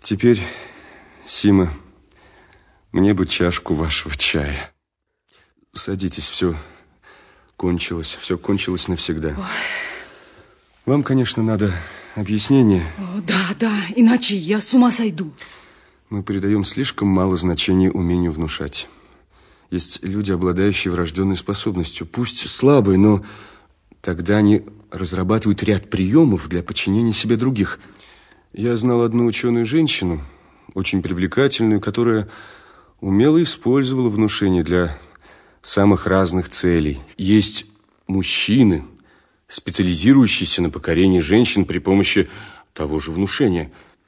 Теперь, Сима, мне бы чашку вашего чая. Садитесь, все кончилось навсегда. Ой. Вам, конечно, надо объяснение. О, да, иначе я с ума сойду. Мы придаем слишком мало значения умению внушать. Есть люди, обладающие врожденной способностью, пусть слабой, но тогда они разрабатывают ряд приемов для подчинения себе других. Я знал одну ученую женщину, очень привлекательную, которая умело использовала внушение для самых разных целей. Есть мужчины, специализирующиеся на покорении женщин при помощи того же внушения.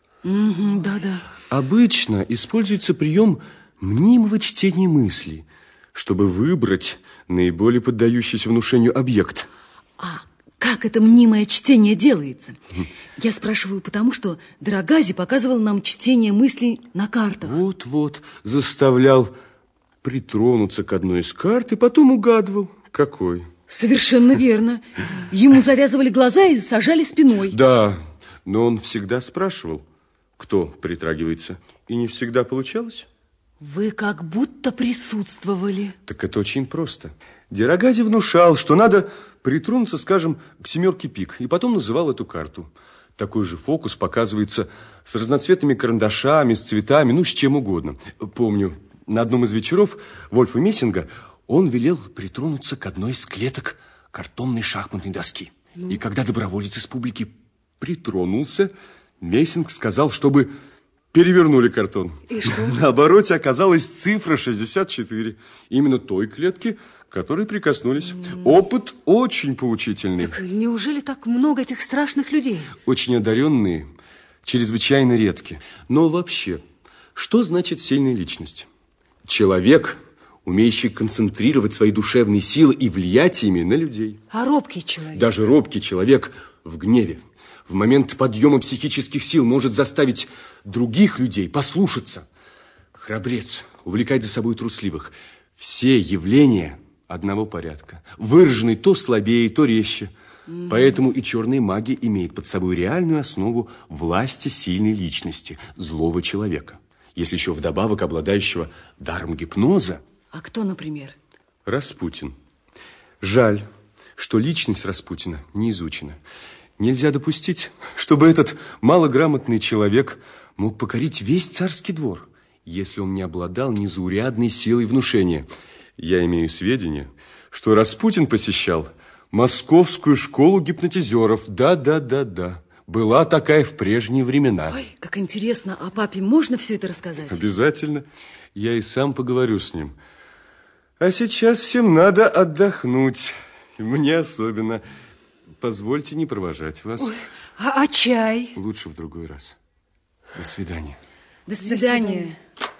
Да. Обычно используется прием мнимого чтения мыслей, чтобы выбрать наиболее поддающийся внушению объект. А как это мнимое чтение делается? Я спрашиваю потому, что Дорогази показывал нам чтение мыслей на картах. Вот, заставлял притронуться к одной из карт и потом угадывал, какой. Совершенно верно. Ему завязывали глаза и сажали спиной. Да, но он всегда спрашивал, кто притрагивается. И не всегда получалось. Вы как будто присутствовали. Так это очень просто. Дорогази внушал, что надо притронуться, скажем, к семерке пик, и потом называл эту карту. Такой же фокус показывается с разноцветными карандашами, с цветами, с чем угодно. Помню, на одном из вечеров Вольфа Мессинга он велел притронуться к одной из клеток картонной шахматной доски. И когда доброволец из публики притронулся, Мессинг сказал, чтобы перевернули картон. И что? На обороте оказалась цифра 64. Именно той клетки, к которой прикоснулись. Опыт очень поучительный. Так неужели так много этих страшных людей? Очень одаренные, чрезвычайно редки. Но вообще, что значит сильная личность? Человек, умеющий концентрировать свои душевные силы и влиять ими на людей. А робкий человек? Даже робкий человек в гневе, в момент подъема психических сил может заставить других людей послушаться. Храбрец увлекает за собой трусливых. Все явления одного порядка, выраженные то слабее, то резче. Поэтому и черная магия имеет под собой реальную основу власти сильной личности, злого человека. Если еще вдобавок обладающего даром гипноза. А кто, например? Распутин. Жаль, что личность Распутина не изучена. Нельзя допустить, чтобы этот малограмотный человек мог покорить весь царский двор, если он не обладал незаурядной силой внушения. Я имею сведения, что Распутин посещал Московскую школу гипнотизеров. Да. Была такая в прежние времена. Ой, как интересно. А папе можно все это рассказать? Обязательно. Я и сам поговорю с ним. А сейчас всем надо отдохнуть. Мне особенно. Позвольте не провожать вас. Ой, а чай? Лучше в другой раз. До свидания. До свидания.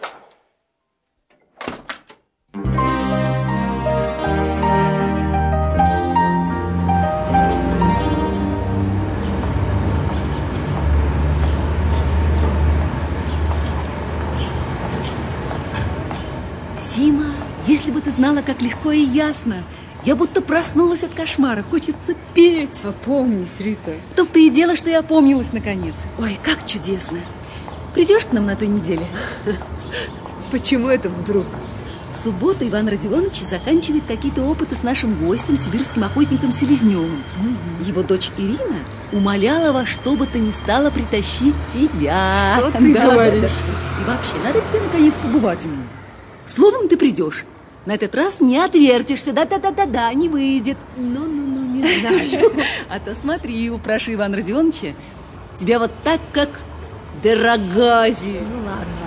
Сима, если бы ты знала, как легко и ясно. Я будто проснулась от кошмара, хочется петь. Опомнись, Рита. В том-то и дело, что я опомнилась наконец. Ой, как чудесно. Придешь к нам на той неделе? Почему это вдруг? В субботу Иван Родионович заканчивает какие-то опыты с нашим гостем, сибирским охотником Селезневым. Его дочь Ирина умоляла во что бы то ни стало притащить тебя. Что ты говоришь? И вообще, надо тебе наконец побывать у меня. Словом, ты придешь. На этот раз не отвертишься. Да, не выйдет. Ну, не знаю. А то смотри, упрошу Ивана Родионовича, тебя вот так, как Дорогази. Ну, ладно.